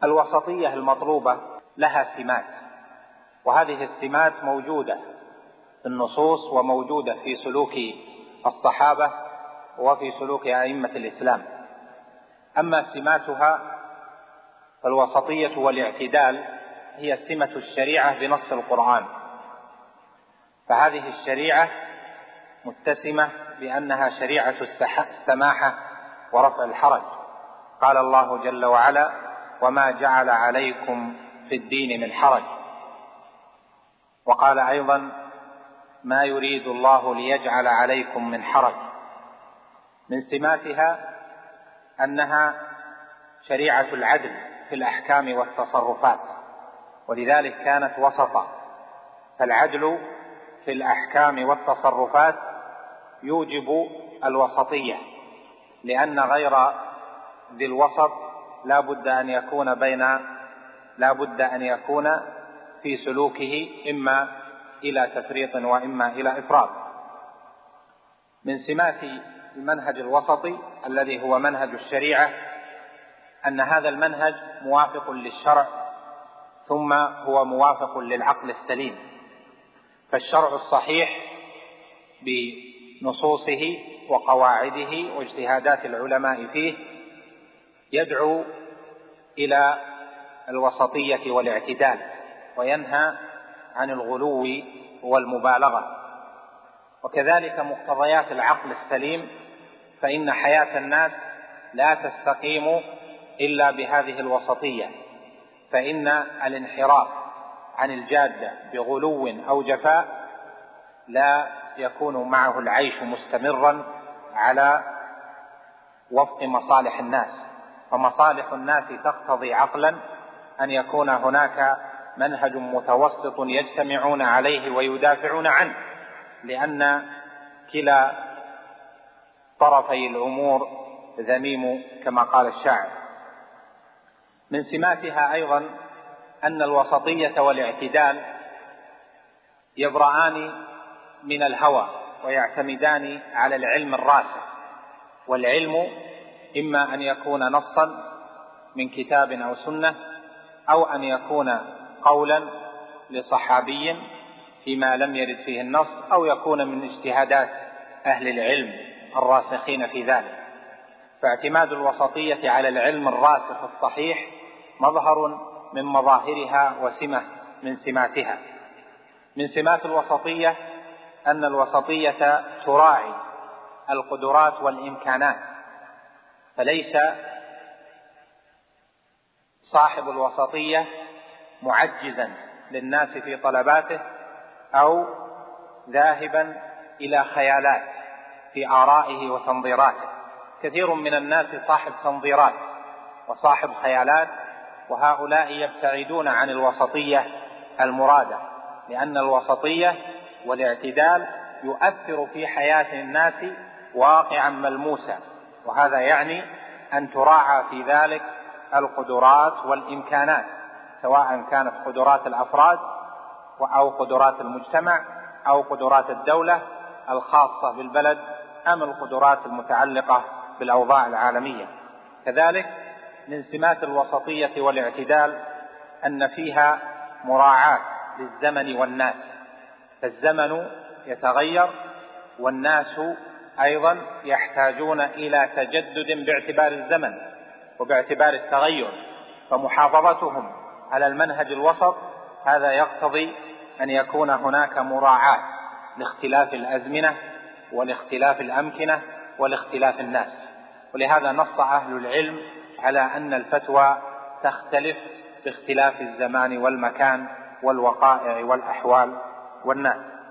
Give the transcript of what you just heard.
الوسطية المطلوبة لها سمات، وهذه السمات موجودة في النصوص وموجودة في سلوك الصحابة وفي سلوك أئمة الإسلام. أما سماتها فالوسطية والاعتدال هي سمة الشريعة بنص القرآن، فهذه الشريعة متسمة بأنها شريعة السماحة ورفع الحرج. قال الله جل وعلا: وما جعل عليكم في الدين من حرج. وقال أيضا: ما يريد الله ليجعل عليكم من حرج. من سماتها أنها شريعة العدل في الأحكام والتصرفات، ولذلك كانت وسطا، فالعدل في الأحكام والتصرفات يوجب الوسطية، لأن غير ذي الوسط لا بد أن يكون في سلوكه إما إلى تفريط وإما إلى إفراط. من سمات المنهج الوسطي الذي هو منهج الشريعة أن هذا المنهج موافق للشرع، ثم هو موافق للعقل السليم، فالشرع الصحيح بنصوصه وقواعده واجتهادات العلماء فيه يدعو إلى الوسطية والاعتدال، وينهى عن الغلو والمبالغة. وكذلك مقتضيات العقل السليم، فإن حياة الناس لا تستقيم إلا بهذه الوسطية، فإن الانحراف عن الجادة بغلو أو جفاء لا يكون معه العيش مستمرا على وفق مصالح الناس، فمصالح الناس تقتضي عقلا أن يكون هناك منهج متوسط يجتمعون عليه ويدافعون عنه، لأن كلا طرفي الأمور ذميم كما قال الشاعر. من سماتها أيضا أن الوسطية والاعتدال يبرآن من الهوى ويعتمدان على العلم الراسخ، والعلم إما أن يكون نصا من كتاب أو سنة، أو أن يكون قولا لصحابي فيما لم يرد فيه النص، أو يكون من اجتهادات أهل العلم الراسخين في ذلك. فاعتماد الوسطية على العلم الراسخ الصحيح مظهر من مظاهرها وسمة من سماتها. من سمات الوسطية أن الوسطية تراعي القدرات والإمكانات، فليس صاحب الوسطية معجزا للناس في طلباته أو ذاهبا إلى خيالات في آرائه وتنظيراته. كثير من الناس صاحب تنظيرات وصاحب خيالات، وهؤلاء يبتعدون عن الوسطية المرادة، لأن الوسطية والاعتدال يؤثر في حياة الناس واقعا ملموسا، وهذا يعني أن تراعى في ذلك القدرات والإمكانات، سواء كانت قدرات الأفراد أو قدرات المجتمع أو قدرات الدولة الخاصة بالبلد أم القدرات المتعلقة بالأوضاع العالمية. كذلك من سمات الوسطية والاعتدال أن فيها مراعاة للزمن والناس، فالزمن يتغير والناس أيضا يحتاجون إلى تجدد باعتبار الزمن وباعتبار التغير، فمحافظتهم على المنهج الوسط هذا يقتضي أن يكون هناك مراعاة لاختلاف الأزمنة ولاختلاف الأمكنة ولاختلاف الناس. ولهذا نص أهل العلم على أن الفتوى تختلف باختلاف الزمان والمكان والوقائع والأحوال والناس.